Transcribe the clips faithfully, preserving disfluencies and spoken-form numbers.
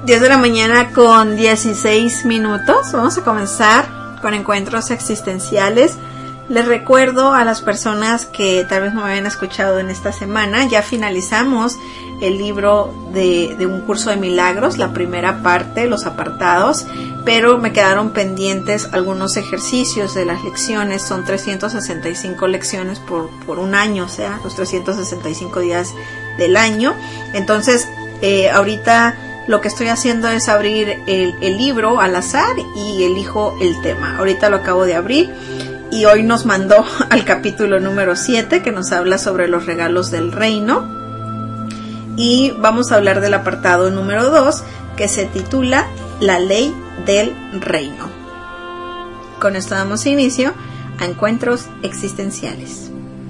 diez de la mañana con dieciséis minutos. Vamos a comenzar con encuentros existenciales. Les recuerdo a las personas que tal vez no me habían escuchado en esta semana, ya finalizamos el libro de, de un curso de milagros, la primera parte, los apartados, pero me quedaron pendientes algunos ejercicios de las lecciones. Son trescientas sesenta y cinco lecciones por, por un año, o sea, los trescientos sesenta y cinco días del año. Entonces, eh, ahorita lo que estoy haciendo es abrir el, el libro al azar y elijo el tema. Ahorita lo acabo de abrir. Y hoy nos mandó al capítulo número siete, que nos habla sobre los regalos del reino. Y vamos a hablar del apartado número dos, que se titula La ley del reino. Con esto damos inicio a encuentros existenciales.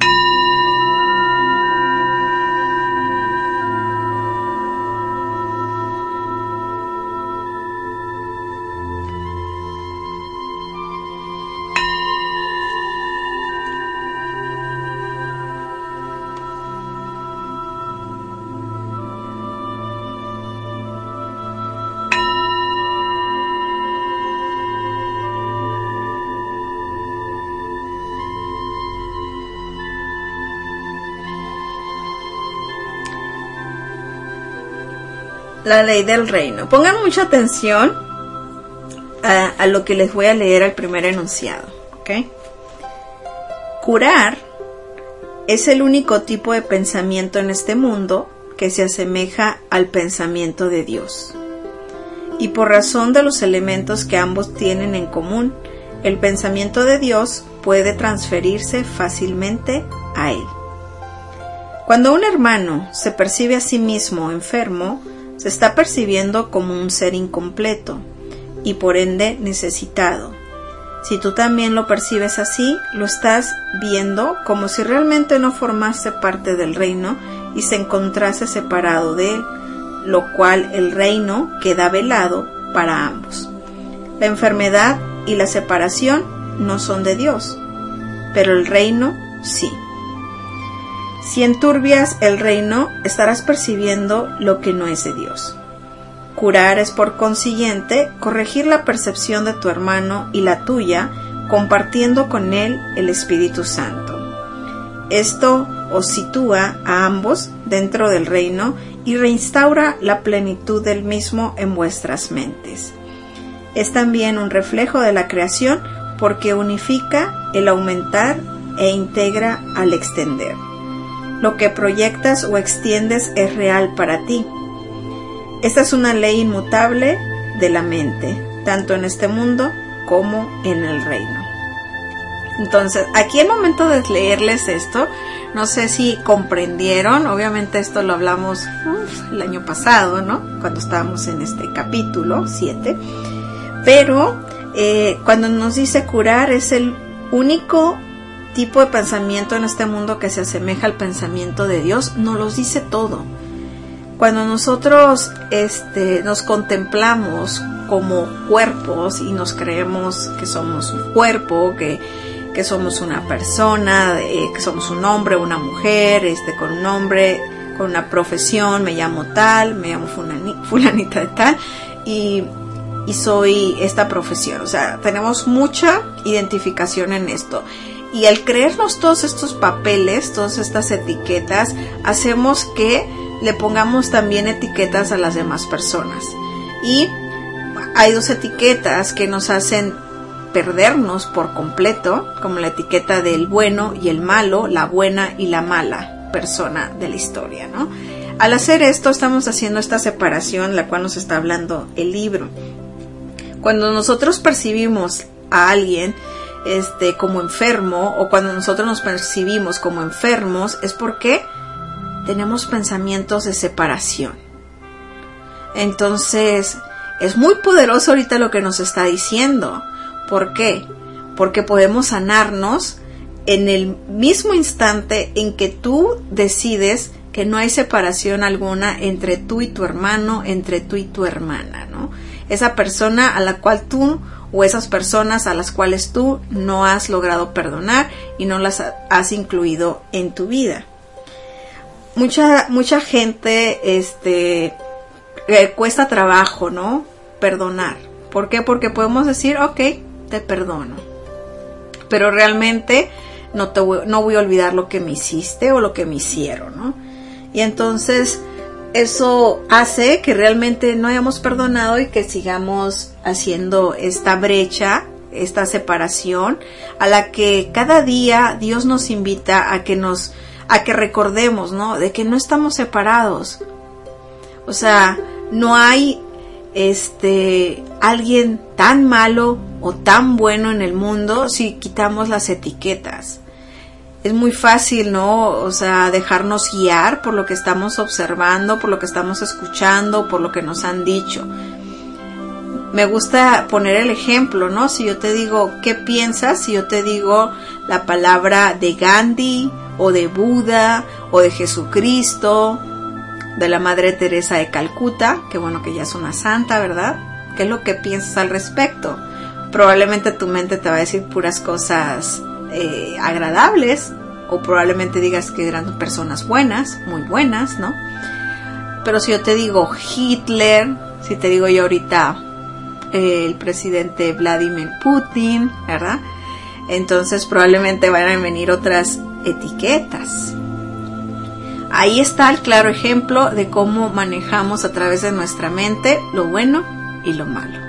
La ley del reino. Pongan mucha atención a, a lo que les voy a leer al primer enunciado, ¿ok? Curar es el único tipo de pensamiento en este mundo que se asemeja al pensamiento de Dios. Y por razón de los elementos que ambos tienen en común, el pensamiento de Dios puede transferirse fácilmente a él. Cuando un hermano se percibe a sí mismo enfermo, se está percibiendo como un ser incompleto y por ende necesitado. Si tú también lo percibes así, lo estás viendo como si realmente no formase parte del reino y se encontrase separado de él, lo cual el reino queda velado para ambos. La enfermedad y la separación no son de Dios, pero el reino sí. Si enturbias el reino, estarás percibiendo lo que no es de Dios. Curar es, por consiguiente, corregir la percepción de tu hermano y la tuya, compartiendo con él el Espíritu Santo. Esto os sitúa a ambos dentro del reino y reinstaura la plenitud del mismo en vuestras mentes. Es también un reflejo de la creación porque unifica el aumentar e integra al extender. Lo que proyectas o extiendes es real para ti. Esta es una ley inmutable de la mente, tanto en este mundo como en el reino. Entonces, aquí al momento de leerles esto, no sé si comprendieron, obviamente esto lo hablamos uf, el año pasado, ¿no? Cuando estábamos en este capítulo siete, pero eh, cuando nos dice curar es el único tipo de pensamiento en este mundo que se asemeja al pensamiento de Dios, nos los dice todo. Cuando nosotros este, nos contemplamos como cuerpos y nos creemos que somos un cuerpo, que, que somos una persona, eh, que somos un hombre, una mujer, este, con un nombre, con una profesión, me llamo tal, me llamo fulani, fulanita de tal, y, y soy esta profesión. O sea, tenemos mucha identificación en esto. Y al creernos todos estos papeles, todas estas etiquetas, hacemos que le pongamos también etiquetas a las demás personas. Y hay dos etiquetas que nos hacen perdernos por completo, como la etiqueta del bueno y el malo, la buena y la mala persona de la historia, ¿no? Al hacer esto, estamos haciendo esta separación, la cual nos está hablando el libro. Cuando nosotros percibimos a alguien Este, como enfermo, o cuando nosotros nos percibimos como enfermos, es porque tenemos pensamientos de separación. Entonces, es muy poderoso ahorita lo que nos está diciendo. ¿Por qué? Porque podemos sanarnos en el mismo instante en que tú decides que no hay separación alguna entre tú y tu hermano, entre tú y tu hermana, ¿no? Esa persona a la cual tú o esas personas a las cuales tú no has logrado perdonar y no las has incluido en tu vida. Mucha mucha gente este eh, cuesta trabajo, ¿no? Perdonar. ¿Por qué? Porque podemos decir, ok, te perdono, pero realmente no te voy, no voy a olvidar lo que me hiciste o lo que me hicieron, ¿no? Y entonces eso hace que realmente no hayamos perdonado y que sigamos haciendo esta brecha, esta separación, a la que cada día Dios nos invita a que nos, a que recordemos, ¿no? De que no estamos separados. O sea, no hay este alguien tan malo o tan bueno en el mundo si quitamos las etiquetas. Es muy fácil, ¿no? O sea, dejarnos guiar por lo que estamos observando, por lo que estamos escuchando, por lo que nos han dicho. Me gusta poner el ejemplo, ¿no? Si yo te digo, ¿qué piensas? Si yo te digo la palabra de Gandhi, o de Buda, o de Jesucristo, de la Madre Teresa de Calcuta, que bueno que ya es una santa, ¿verdad? ¿Qué es lo que piensas al respecto? Probablemente tu mente te va a decir puras cosas eh, agradables, o probablemente digas que eran personas buenas, muy buenas, ¿no? Pero si yo te digo Hitler, si te digo yo ahorita eh, el presidente Vladimir Putin, ¿verdad? Entonces probablemente van a venir otras etiquetas. Ahí está el claro ejemplo de cómo manejamos a través de nuestra mente lo bueno y lo malo.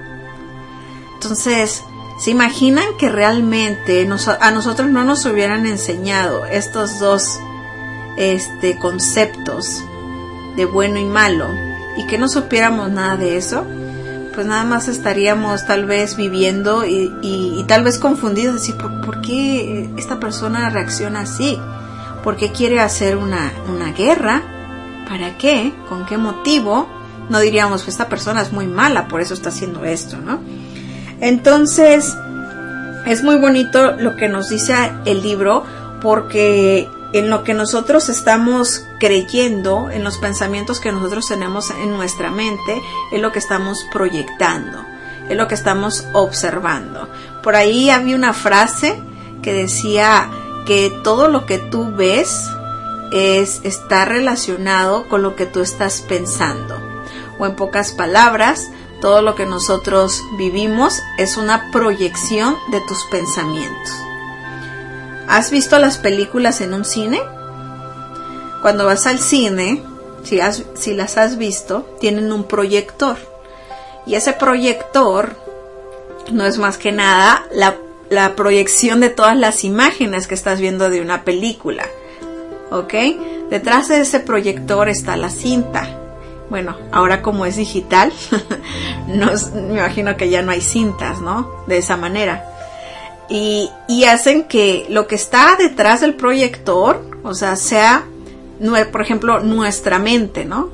Entonces, ¿se imaginan que realmente nos, a nosotros no nos hubieran enseñado estos dos este, conceptos de bueno y malo y que no supiéramos nada de eso? Pues nada más estaríamos tal vez viviendo y, y, y tal vez confundidos, decir, ¿por, ¿por qué esta persona reacciona así? ¿Por qué quiere hacer una, una guerra? ¿Para qué? ¿Con qué motivo? No diríamos, pues esta persona es muy mala, por eso está haciendo esto, ¿no? Entonces, es muy bonito lo que nos dice el libro, porque en lo que nosotros estamos creyendo, en los pensamientos que nosotros tenemos en nuestra mente, es lo que estamos proyectando, es lo que estamos observando. Por ahí había una frase que decía que todo lo que tú ves es, está relacionado con lo que tú estás pensando. O en pocas palabras, todo lo que nosotros vivimos es una proyección de tus pensamientos. ¿Has visto las películas en un cine? Cuando vas al cine, si, has, si las has visto, tienen un proyector. Y ese proyector no es más que nada la, la proyección de todas las imágenes que estás viendo de una película. ¿Ok? Detrás de ese proyector está la cinta. Bueno, ahora como es digital, no, me imagino que ya no hay cintas, ¿no? De esa manera. Y, y hacen que lo que está detrás del proyector, o sea, sea, por ejemplo, nuestra mente, ¿no?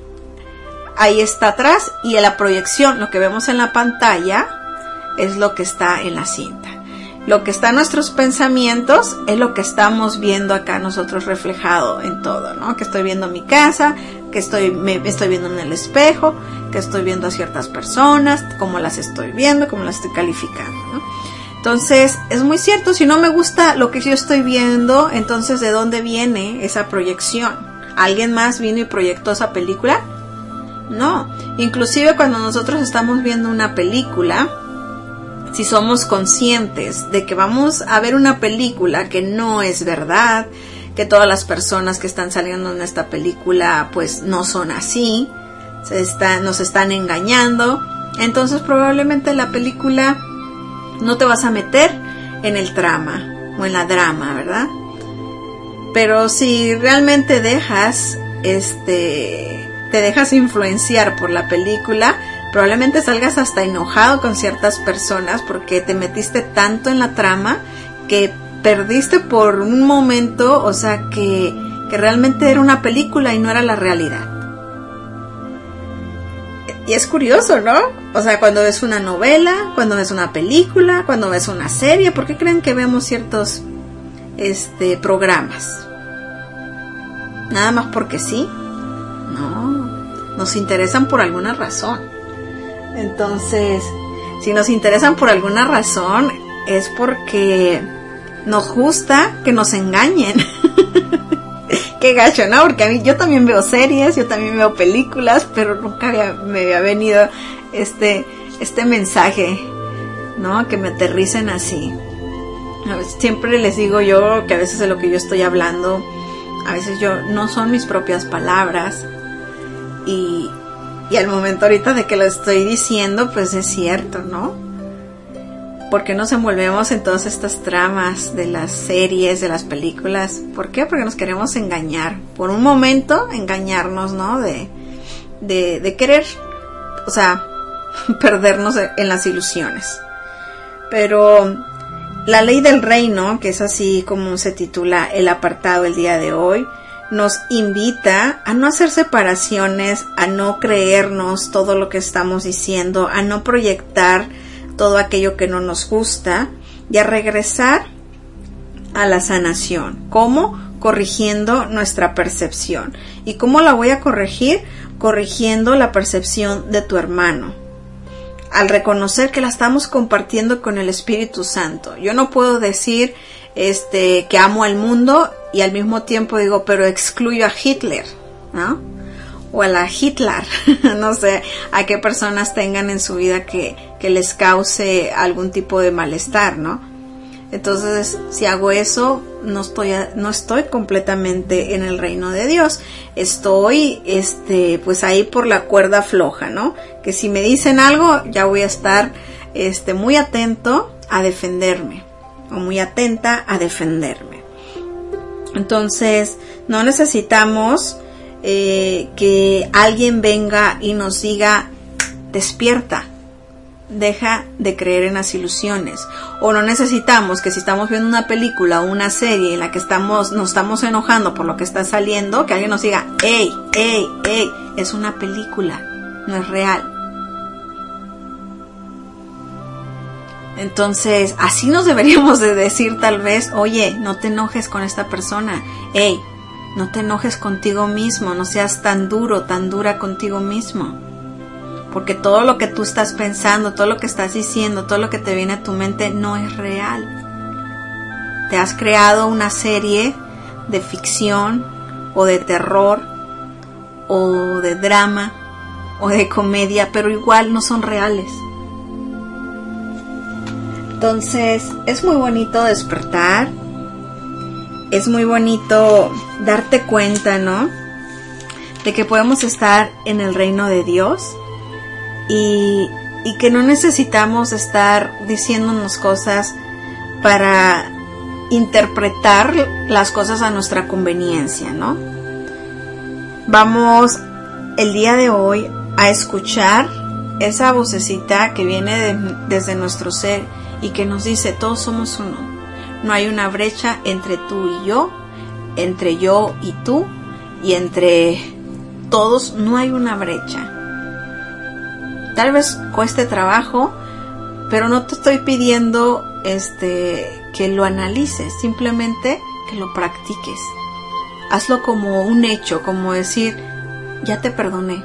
Ahí está atrás, y en la proyección, lo que vemos en la pantalla, es lo que está en la cinta. Lo que está en nuestros pensamientos es lo que estamos viendo acá nosotros reflejado en todo, ¿no? Que estoy viendo mi casa, que estoy, me estoy viendo en el espejo, que estoy viendo a ciertas personas, cómo las estoy viendo, cómo las estoy calificando, ¿no? Entonces, es muy cierto, si no me gusta lo que yo estoy viendo, entonces ¿de dónde viene esa proyección? ¿Alguien más vino y proyectó esa película? No. Inclusive cuando nosotros estamos viendo una película, si somos conscientes de que vamos a ver una película que no es verdad, que todas las personas que están saliendo en esta película pues no son así, se están, nos están engañando, entonces probablemente la película no te vas a meter en el trama o en la drama, ¿verdad? Pero si realmente dejas, este, te dejas influenciar por la película, probablemente salgas hasta enojado con ciertas personas porque te metiste tanto en la trama que perdiste por un momento, o sea, que, que realmente era una película y no era la realidad. Y es curioso, ¿no? O sea, cuando ves una novela, cuando ves una película, cuando ves una serie, ¿por qué creen que vemos ciertos este, programas? ¿Nada más porque sí? No, nos interesan por alguna razón. Entonces, si nos interesan por alguna razón, es porque nos gusta que nos engañen. qué gacho, ¿no? Porque a mí, yo también veo series, yo también veo películas, pero nunca había, me había venido este, este mensaje, ¿no? Que me aterricen así. Siempre les digo yo que a veces de lo que yo estoy hablando, a veces yo no son mis propias palabras, y, y al momento ahorita de que lo estoy diciendo, pues es cierto, ¿no? ¿Por qué nos envolvemos en todas estas tramas de las series, de las películas? ¿Por qué? Porque nos queremos engañar. Por un momento, engañarnos, ¿no? De, de, de querer, o sea, perdernos en las ilusiones. Pero la ley del reino, que es así como se titula el apartado el día de hoy, nos invita a no hacer separaciones, a no creernos todo lo que estamos diciendo, a no proyectar todo aquello que no nos gusta y a regresar a la sanación. ¿Cómo? Corrigiendo nuestra percepción. ¿Y cómo la voy a corregir? Corrigiendo la percepción de tu hermano. Al reconocer que la estamos compartiendo con el Espíritu Santo. Yo no puedo decir este, que amo al mundo y al mismo tiempo digo, pero excluyo a Hitler, ¿no? O a la Hitler, no sé a qué personas tengan en su vida que, que les cause algún tipo de malestar, ¿no? Entonces, si hago eso, no estoy, no estoy completamente en el reino de Dios. Estoy, este, pues ahí por la cuerda floja, ¿no? Que si me dicen algo, ya voy a estar, este, muy atento a defenderme, o muy atenta a defenderme. Entonces, no necesitamos Eh, que alguien venga y nos diga, despierta, deja de creer en las ilusiones. O no necesitamos que si estamos viendo una película o una serie en la que estamos, nos estamos enojando por lo que está saliendo, que alguien nos diga, hey, hey, hey, es una película, no es real. Entonces, así nos deberíamos de decir tal vez, oye, no te enojes con esta persona, hey, no te enojes contigo mismo, no seas tan duro, tan dura contigo mismo. Porque todo lo que tú estás pensando, todo lo que estás diciendo, todo lo que te viene a tu mente no es real. Te has creado una serie de ficción o de terror o de drama o de comedia, pero igual no son reales. Entonces, es muy bonito despertar. Es muy bonito darte cuenta, ¿no? De que podemos estar en el reino de Dios y, y que no necesitamos estar diciéndonos cosas para interpretar las cosas a nuestra conveniencia, ¿no? Vamos el día de hoy a escuchar esa vocecita que viene de, desde nuestro ser y que nos dice, todos somos uno. No hay una brecha entre tú y yo, entre yo y tú, y entre todos no hay una brecha. Tal vez cueste trabajo, pero no te estoy pidiendo este, que lo analices, simplemente que lo practiques. Hazlo como un hecho, como decir, ya te perdoné.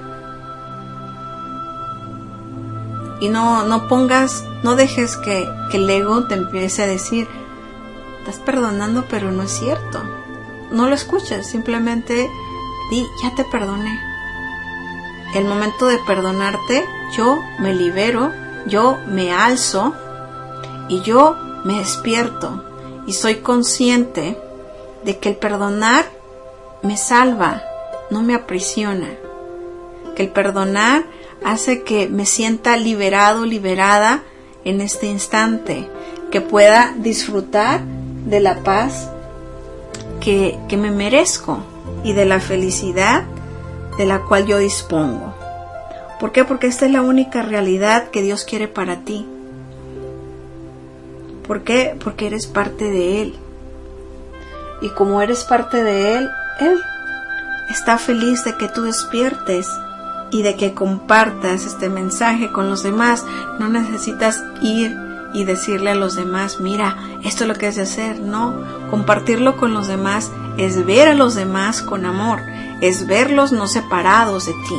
Y no, no pongas, no dejes que, que el ego te empiece a decir, estás perdonando, pero no es cierto. No lo escuches, simplemente di, ya te perdoné. El momento de perdonarte, yo me libero, yo me alzo y yo me despierto y soy consciente de que el perdonar me salva, no me aprisiona. Que el perdonar hace que me sienta liberado, liberada en este instante, que pueda disfrutar de la paz que, que me merezco y de la felicidad de la cual yo dispongo. ¿Por qué? Porque esta es la única realidad que Dios quiere para ti. ¿Por qué? Porque eres parte de Él. Y como eres parte de Él, Él está feliz de que tú despiertes y de que compartas este mensaje con los demás. No necesitas ir y decirle a los demás, mira, esto es lo que has de hacer. No, compartirlo con los demás es ver a los demás con amor, es verlos no separados de ti.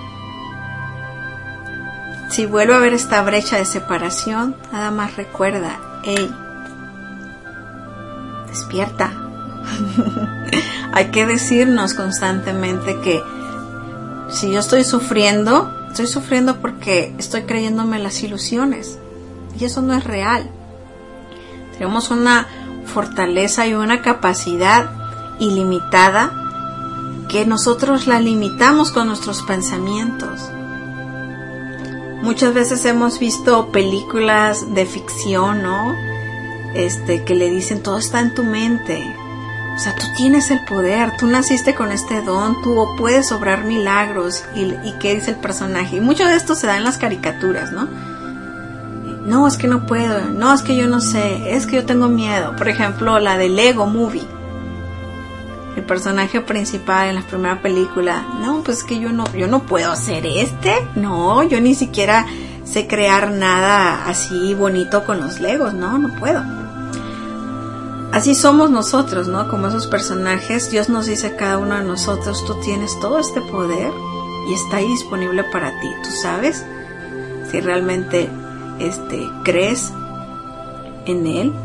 Si vuelve a haber esta brecha de separación, nada más recuerda, hey, despierta, Hay que decirnos constantemente que si yo estoy sufriendo, estoy sufriendo porque estoy creyéndome las ilusiones. Y eso no es real. Tenemos una fortaleza y una capacidad ilimitada que nosotros la limitamos con nuestros pensamientos. Muchas veces hemos visto películas de ficción, ¿no? Este, que le dicen, todo está en tu mente. O sea, tú tienes el poder, tú naciste con este don, tú puedes obrar milagros. ¿Y, y qué dice el personaje? Y mucho de esto se da en las caricaturas, ¿no? No, es que no puedo, no, es que yo no sé, es que yo tengo miedo. Por ejemplo, la de Lego Movie. El personaje principal en la primera película, no, pues es que yo no, yo no puedo hacer este, no, yo ni siquiera sé crear nada así bonito con los Legos, no, no puedo. Así somos nosotros, ¿no? Como esos personajes, Dios nos dice a cada uno de nosotros, tú tienes todo este poder y está ahí disponible para ti. Tú sabes si realmente este, crees en Él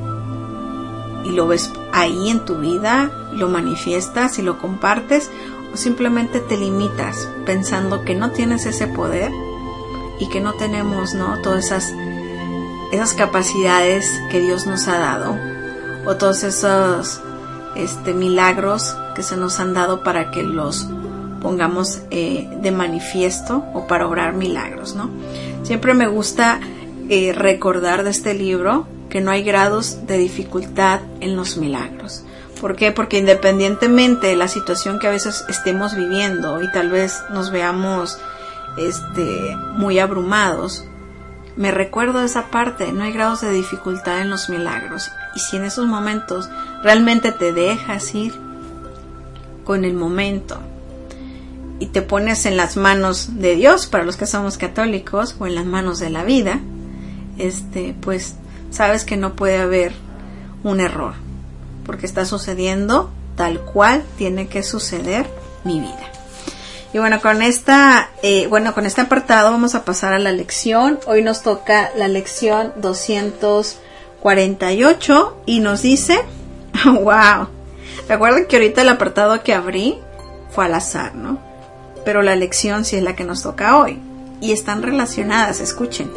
y lo ves ahí en tu vida, lo manifiestas y lo compartes, o simplemente te limitas pensando que no tienes ese poder y que no tenemos, ¿no? Todas esas, esas capacidades que Dios nos ha dado, o todos esos este, milagros que se nos han dado para que los pongamos eh, de manifiesto o para obrar milagros, ¿no? Siempre me gusta eh, recordar de este libro que no hay grados de dificultad en los milagros. ¿Por qué? Porque independientemente de la situación que a veces estemos viviendo y tal vez nos veamos este, muy abrumados, me recuerdo de esa parte, no hay grados de dificultad en los milagros. Y si en esos momentos realmente te dejas ir con el momento y te pones en las manos de Dios, para los que somos católicos, o en las manos de la vida, este, pues sabes que no puede haber un error, porque está sucediendo tal cual tiene que suceder mi vida. Y bueno, con esta, eh, bueno, con este apartado vamos a pasar a la lección. Hoy nos toca la lección doscientos cuarenta y ocho y nos dice, wow, recuerden que ahorita el apartado que abrí fue al azar, ¿no? Pero la lección sí es la que nos toca hoy y están relacionadas, escuchen.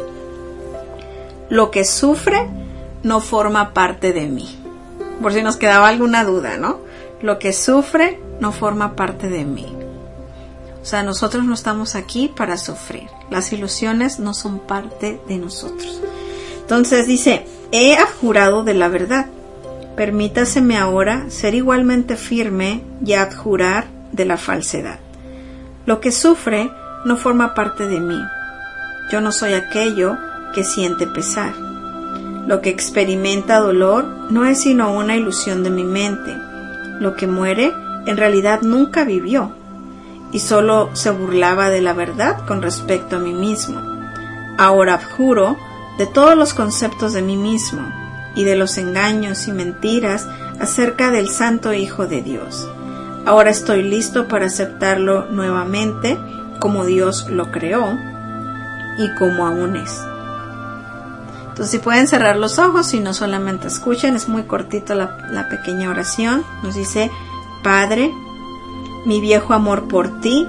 Lo que sufre no forma parte de mí. Por si nos quedaba alguna duda, ¿no? Lo que sufre no forma parte de mí. O sea, nosotros no estamos aquí para sufrir. Las ilusiones no son parte de nosotros. Entonces dice, he abjurado de la verdad. Permítaseme ahora ser igualmente firme y abjurar de la falsedad. Lo que sufre no forma parte de mí. Yo no soy aquello que siente pesar. Lo que experimenta dolor no es sino una ilusión de mi mente. Lo que muere en realidad nunca vivió y solo se burlaba de la verdad con respecto a mí mismo. Ahora abjuro de todos los conceptos de mí mismo y de los engaños y mentiras acerca del Santo Hijo de Dios. Ahora estoy listo para aceptarlo nuevamente como Dios lo creó y como aún es. Entonces, si pueden cerrar los ojos y no solamente escuchen, es muy cortito la, la pequeña oración. Nos dice, Padre, mi viejo amor por ti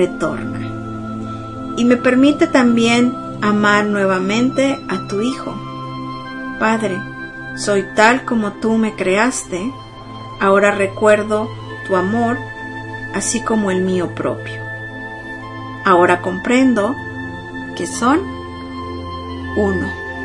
retorna. Y me permite también amar nuevamente a tu Hijo. Padre, soy tal como tú me creaste. Ahora recuerdo tu amor, así como el mío propio. Ahora comprendo que son uno.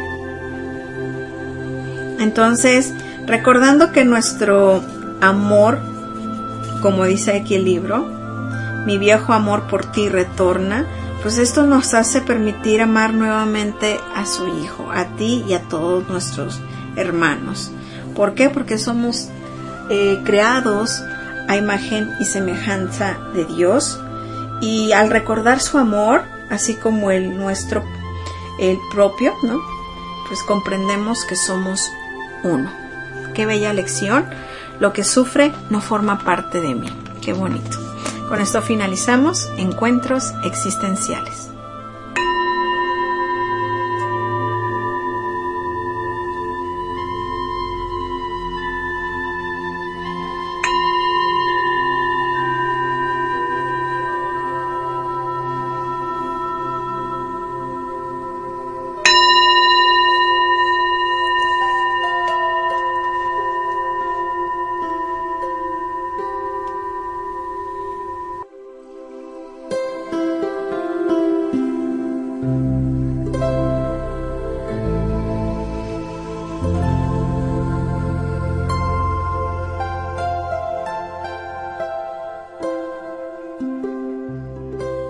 Entonces, recordando que nuestro amor, como dice aquí el libro, mi viejo amor por ti retorna, pues esto nos hace permitir amar nuevamente a su Hijo, a ti y a todos nuestros hermanos. ¿Por qué? Porque somos eh, creados a imagen y semejanza de Dios, y al recordar su amor, así como el nuestro, el propio, ¿no? Pues comprendemos que somos uno. Qué bella lección. Lo que sufre no forma parte de mí. Qué bonito. Con esto finalizamos Encuentros Existenciales.